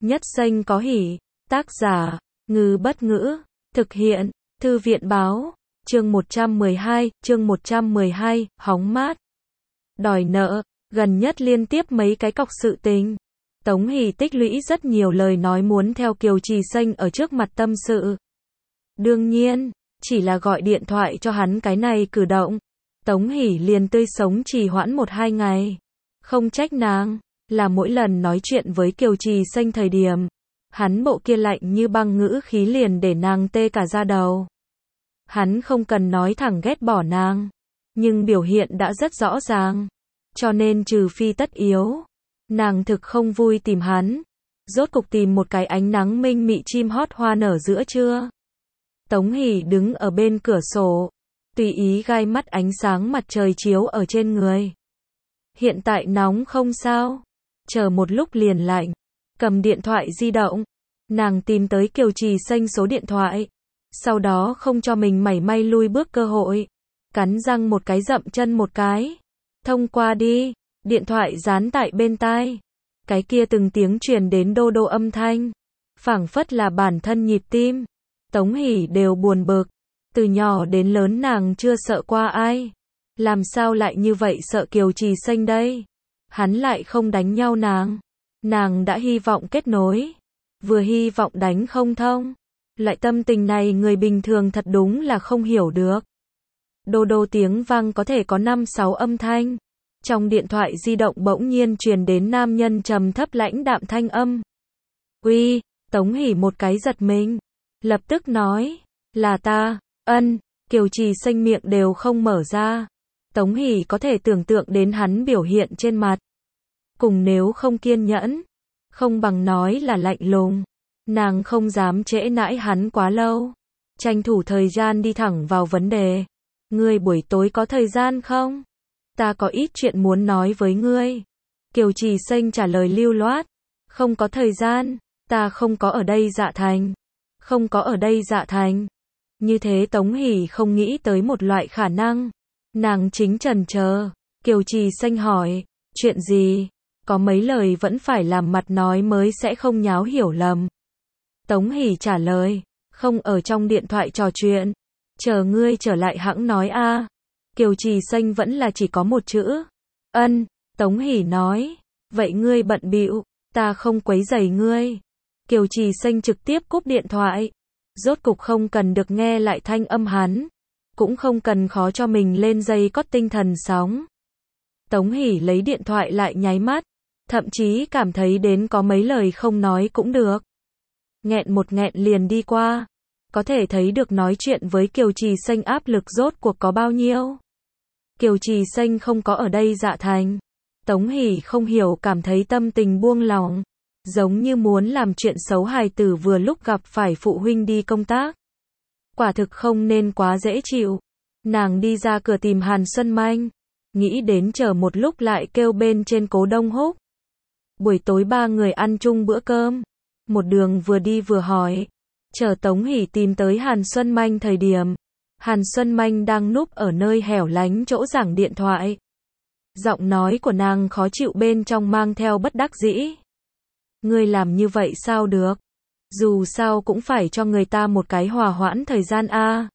Nhất Xanh có hỉ. Tác giả, Ngư Bất Ngữ. Thực hiện, Thư viện Báo. Chương 112, hóng mát. Đòi nợ, gần nhất liên tiếp mấy cái cọc sự tình. Tống Hỷ tích lũy rất nhiều lời nói muốn theo Kiều Trì Xanh ở trước mặt tâm sự. Đương nhiên, chỉ là gọi điện thoại cho hắn cái này cử động, Tống Hỷ liền tươi sống trì hoãn 1-2 ngày. Không trách nàng, là mỗi lần nói chuyện với Kiều Trì Xanh thời điểm, hắn bộ kia lạnh như băng ngữ khí liền để nàng tê cả da đầu. Hắn không cần nói thẳng ghét bỏ nàng, nhưng biểu hiện đã rất rõ ràng. Cho nên trừ phi tất yếu, nàng thực không vui tìm hắn. Rốt cục tìm một cái ánh nắng minh mị chim hót hoa nở giữa trưa. Tống Hỷ đứng ở bên cửa sổ, tùy ý gai mắt ánh sáng mặt trời chiếu ở trên người. Hiện tại nóng không sao, chờ một lúc liền lạnh. Cầm điện thoại di động, nàng tìm tới Kiều Trì Xanh số điện thoại, sau đó không cho mình mảy may lui bước cơ hội, cắn răng một cái dậm chân một cái. Thông qua đi, điện thoại dán tại bên tai. Cái kia từng tiếng truyền đến đô đô âm thanh, phảng phất là bản thân nhịp tim. Tống Hỷ đều buồn bực, từ nhỏ đến lớn nàng chưa sợ qua ai, làm sao lại như vậy sợ Kiều Trì Xanh đây? Hắn lại không đánh nhau nàng đã hy vọng kết nối, vừa hy vọng đánh không thông. Loại tâm tình này người bình thường thật đúng là không hiểu được. Đô đô tiếng vang có thể có 5-6 âm thanh. Trong điện thoại di động bỗng nhiên truyền đến nam nhân trầm thấp lãnh đạm thanh âm. Uy, Tống Hỷ một cái giật mình, lập tức nói, là ta. Ân, Kiều Trì Xanh miệng đều không mở ra. Tống Hỷ có thể tưởng tượng đến hắn biểu hiện trên mặt. Cùng nếu không kiên nhẫn, không bằng nói là lạnh lùng. Nàng không dám trễ nãi hắn quá lâu, tranh thủ thời gian đi thẳng vào vấn đề. Ngươi buổi tối có thời gian không? Ta có ít chuyện muốn nói với ngươi. Kiều Trì Xanh trả lời lưu loát. Không có thời gian, ta không có ở đây Dạ Thành. Không có ở đây Dạ Thành. Như thế Tống Hỷ không nghĩ tới một loại khả năng. Nàng chính chần chờ. Kiều Trì Xanh hỏi, chuyện gì? Có mấy lời vẫn phải làm mặt nói mới sẽ không nháo hiểu lầm. Tống Hỷ trả lời, không ở trong điện thoại trò chuyện. Chờ ngươi trở lại hẵng nói a. Kiều Trì Xanh vẫn là chỉ có một chữ. Ân, Tống Hỷ nói, vậy ngươi bận bịu, ta không quấy rầy ngươi. Kiều Trì Xanh trực tiếp cúp điện thoại. Rốt cục không cần được nghe lại thanh âm hắn, cũng không cần khó cho mình lên dây cót tinh thần sóng. Tống Hỷ lấy điện thoại lại nháy mắt, thậm chí cảm thấy đến có mấy lời không nói cũng được. Nghẹn liền đi qua. Có thể thấy được nói chuyện với Kiều Trì Xanh áp lực rốt cuộc có bao nhiêu. Kiều Trì Xanh không có ở đây Dạ Thành. Tống Hỷ không hiểu cảm thấy tâm tình buông lỏng, giống như muốn làm chuyện xấu hài tử vừa lúc gặp phải phụ huynh đi công tác. Quả thực không nên quá dễ chịu. Nàng đi ra cửa tìm Hàn Xuân Manh, nghĩ đến chờ một lúc lại kêu bên trên Cố Đông Húc. Buổi tối ba người ăn chung bữa cơm, một đường vừa đi vừa hỏi. Chờ Tống Hỷ tìm tới Hàn Xuân Manh thời điểm, Hàn Xuân Manh đang núp ở nơi hẻo lánh chỗ giảng điện thoại. Giọng nói của nàng khó chịu bên trong mang theo bất đắc dĩ. Ngươi làm như vậy sao được? Dù sao cũng phải cho người ta một cái hòa hoãn thời gian a.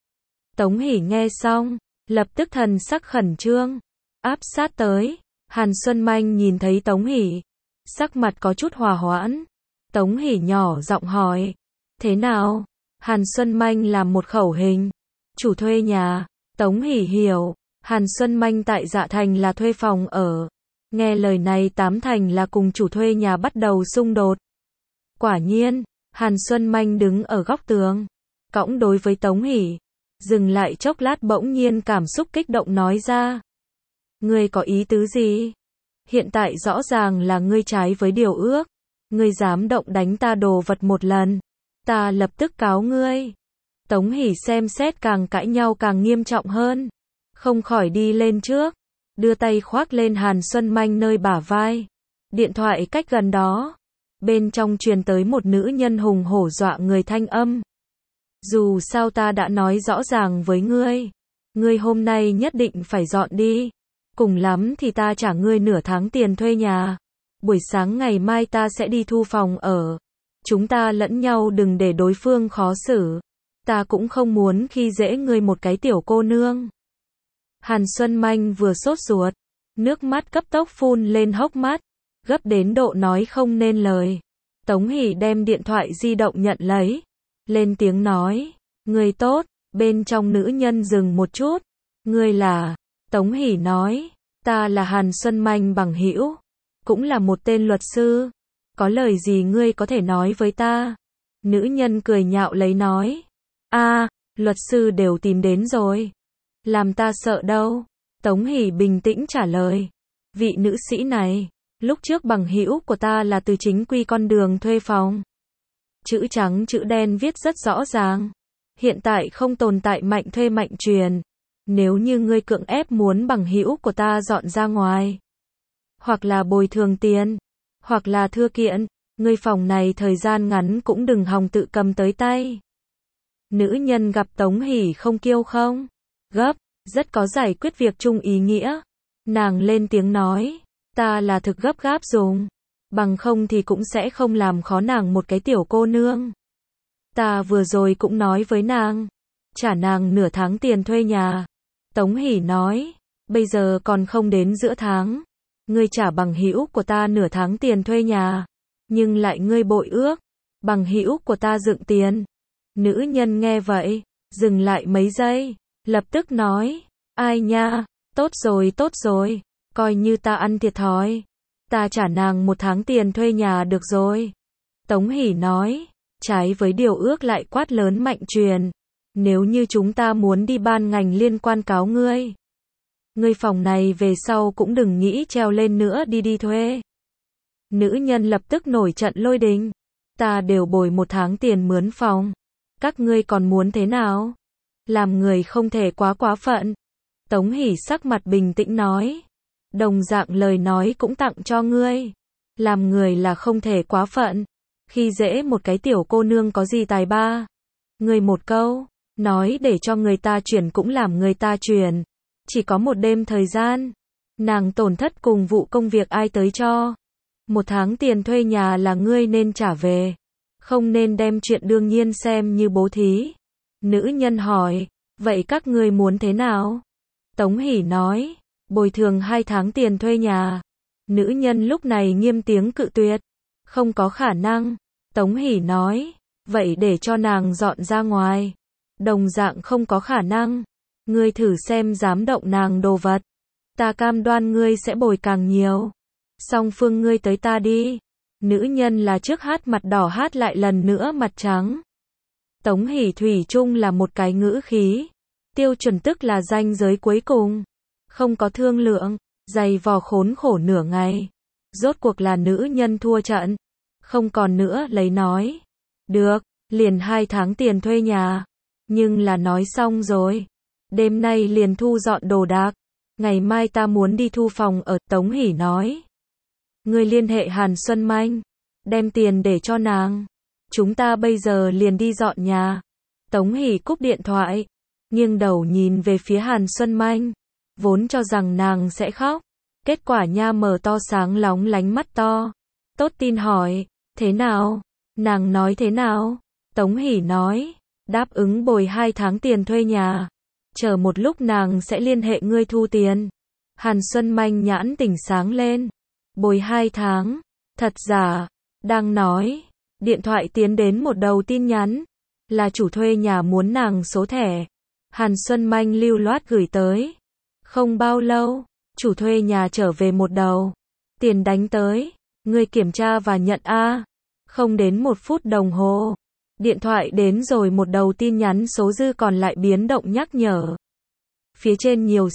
Tống Hỷ nghe xong, lập tức thần sắc khẩn trương, áp sát tới. Hàn Xuân Manh nhìn thấy Tống Hỷ, sắc mặt có chút hòa hoãn. Tống Hỷ nhỏ giọng hỏi, thế nào? Hàn Xuân Manh làm một khẩu hình. Chủ thuê nhà. Tống Hỷ hiểu, Hàn Xuân Manh tại Dạ Thành là thuê phòng ở. Nghe lời này 8 thành là cùng chủ thuê nhà bắt đầu xung đột. Quả nhiên, Hàn Xuân Manh đứng ở góc tường, cõng đối với Tống Hỷ. Dừng lại chốc lát bỗng nhiên cảm xúc kích động nói ra. Ngươi có ý tứ gì? Hiện tại rõ ràng là ngươi trái với điều ước. Ngươi dám động đánh ta đồ vật một lần, ta lập tức cáo ngươi. Tống Hỷ xem xét càng cãi nhau càng nghiêm trọng hơn, không khỏi đi lên trước, đưa tay khoác lên Hàn Xuân Manh nơi bả vai. Điện thoại cách gần đó, bên trong truyền tới một nữ nhân hùng hổ dọa người thanh âm. Dù sao ta đã nói rõ ràng với ngươi, ngươi hôm nay nhất định phải dọn đi. Cùng lắm thì ta trả ngươi nửa tháng tiền thuê nhà. buổi sáng ngày mai ta sẽ đi thu phòng ở. Chúng ta lẫn nhau đừng để đối phương khó xử. Ta cũng không muốn khi dễ ngươi một cái tiểu cô nương. Hàn Xuân Manh vừa sốt ruột, nước mắt cấp tốc phun lên hốc mắt, gấp đến độ nói không nên lời. Tống Hỷ đem điện thoại di động nhận lấy, lên tiếng nói, ngươi tốt. Bên trong nữ nhân dừng một chút, ngươi là? Tống Hỷ nói, ta là Hàn Xuân Manh bằng hữu, cũng là một tên luật sư, có lời gì ngươi có thể nói với ta? Nữ nhân cười nhạo lấy nói, luật sư đều tìm đến rồi, làm ta sợ đâu. Tống Hỷ bình tĩnh trả lời, vị nữ sĩ này, lúc trước bằng hữu của ta là từ chính quy con đường thuê phòng. Chữ trắng chữ đen viết rất rõ ràng. Hiện tại không tồn tại mạnh thuê mạnh truyền. Nếu như ngươi cưỡng ép muốn bằng hữu của ta dọn ra ngoài, hoặc là bồi thường tiền, hoặc là thưa kiện, ngươi phòng này thời gian ngắn cũng đừng hòng tự cầm tới tay. Nữ nhân gặp Tống Hỷ không kiêu không gấp, rất có giải quyết việc chung ý nghĩa. Nàng lên tiếng nói, ta là thực gấp gáp dùng, bằng không thì cũng sẽ không làm khó nàng một cái tiểu cô nương. Ta vừa rồi cũng nói với nàng, trả nàng nửa tháng tiền thuê nhà. Tống Hỷ nói, bây giờ còn không đến giữa tháng, ngươi trả bằng hữu của ta nửa tháng tiền thuê nhà, nhưng lại ngươi bội ước, bằng hữu của ta dựng tiền. Nữ nhân nghe vậy, dừng lại mấy giây, lập tức nói, ai nha, tốt rồi, coi như ta ăn thiệt thòi, ta trả nàng 1 tháng tiền thuê nhà được rồi. Tống Hỷ nói, trái với điều ước lại quát lớn Mạnh Truyền, nếu như chúng ta muốn đi ban ngành liên quan cáo ngươi. Ngươi phòng này về sau cũng đừng nghĩ treo lên nữa đi thuê. Nữ nhân lập tức nổi trận lôi đình, ta đều bồi 1 tháng tiền mướn phòng, các ngươi còn muốn thế nào? Làm người không thể quá phận. Tống Hỷ sắc mặt bình tĩnh nói, đồng dạng lời nói cũng tặng cho ngươi, làm người là không thể quá phận, khi dễ một cái tiểu cô nương có gì tài ba. Ngươi một câu, nói để cho người ta chuyển cũng làm người ta chuyển, chỉ có 1 đêm thời gian, nàng tổn thất cùng vụ công việc ai tới cho. 1 tháng tiền thuê nhà là ngươi nên trả về, không nên đem chuyện đương nhiên xem như bố thí. Nữ nhân hỏi, vậy các ngươi muốn thế nào? Tống Hỷ nói, bồi thường 2 tháng tiền thuê nhà. Nữ nhân lúc này nghiêm tiếng cự tuyệt, không có khả năng. Tống Hỷ nói, vậy để cho nàng dọn ra ngoài. Đồng dạng không có khả năng. Ngươi thử xem dám động nàng đồ vật, ta cam đoan ngươi sẽ bồi càng nhiều. Song phương ngươi tới ta đi. Nữ nhân là trước hát mặt đỏ hát lại lần nữa mặt trắng. Tống Hỷ thủy chung là một cái ngữ khí, tiêu chuẩn tức là ranh giới cuối cùng, không có thương lượng, dày vò khốn khổ nửa ngày, rốt cuộc là nữ nhân thua trận, không còn nữa lấy nói, được, liền 2 tháng tiền thuê nhà, nhưng là nói xong rồi, đêm nay liền thu dọn đồ đạc, ngày mai ta muốn đi thu phòng ở. Tống Hỷ nói, ngươi liên hệ Hàn Xuân Manh, đem tiền để cho nàng, chúng ta bây giờ liền đi dọn nhà. Tống Hỷ cúp điện thoại, nghiêng đầu nhìn về phía Hàn Xuân Manh, vốn cho rằng nàng sẽ khóc, kết quả nha mở to sáng lóng lánh mắt to. Tốt tin hỏi, thế nào? Nàng nói thế nào? Tống Hỷ nói, đáp ứng bồi 2 tháng tiền thuê nhà, chờ một lúc nàng sẽ liên hệ ngươi thu tiền. Hàn Xuân Manh nhãn tỉnh sáng lên, bồi 2 tháng, thật giả? Đang nói, điện thoại tiến đến một đầu tin nhắn, là chủ thuê nhà muốn nàng số thẻ. Hàn Xuân Manh lưu loát gửi tới. Không bao lâu, chủ thuê nhà trở về một đầu, tiền đánh tới, ngươi kiểm tra và nhận a. Không đến 1 phút đồng hồ, điện thoại đến rồi một đầu tin nhắn số dư còn lại biến động nhắc nhở. Phía trên nhiều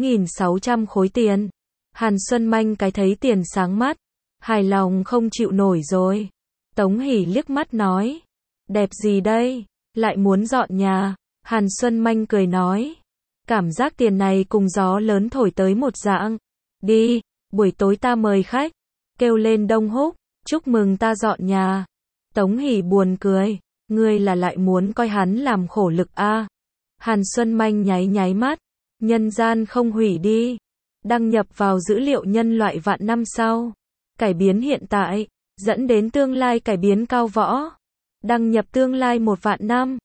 6.600 khối tiền. Hàn Xuân Manh cái thấy tiền sáng mắt, hài lòng không chịu nổi rồi. Tống Hỷ liếc mắt nói, đẹp gì đây, lại muốn dọn nhà. Hàn Xuân Manh cười nói, cảm giác tiền này cùng gió lớn thổi tới một dạng. Đi, buổi tối ta mời khách, kêu lên Đông Húc, chúc mừng ta dọn nhà. Tống Hỷ buồn cười, ngươi là lại muốn coi hắn làm khổ lực a? Hàn Xuân Manh nháy mắt, nhân gian không hủy đi, đăng nhập vào dữ liệu nhân loại vạn năm sau. Cải biến hiện tại, dẫn đến tương lai cải biến cao võ. Đăng nhập tương lai 1 vạn năm.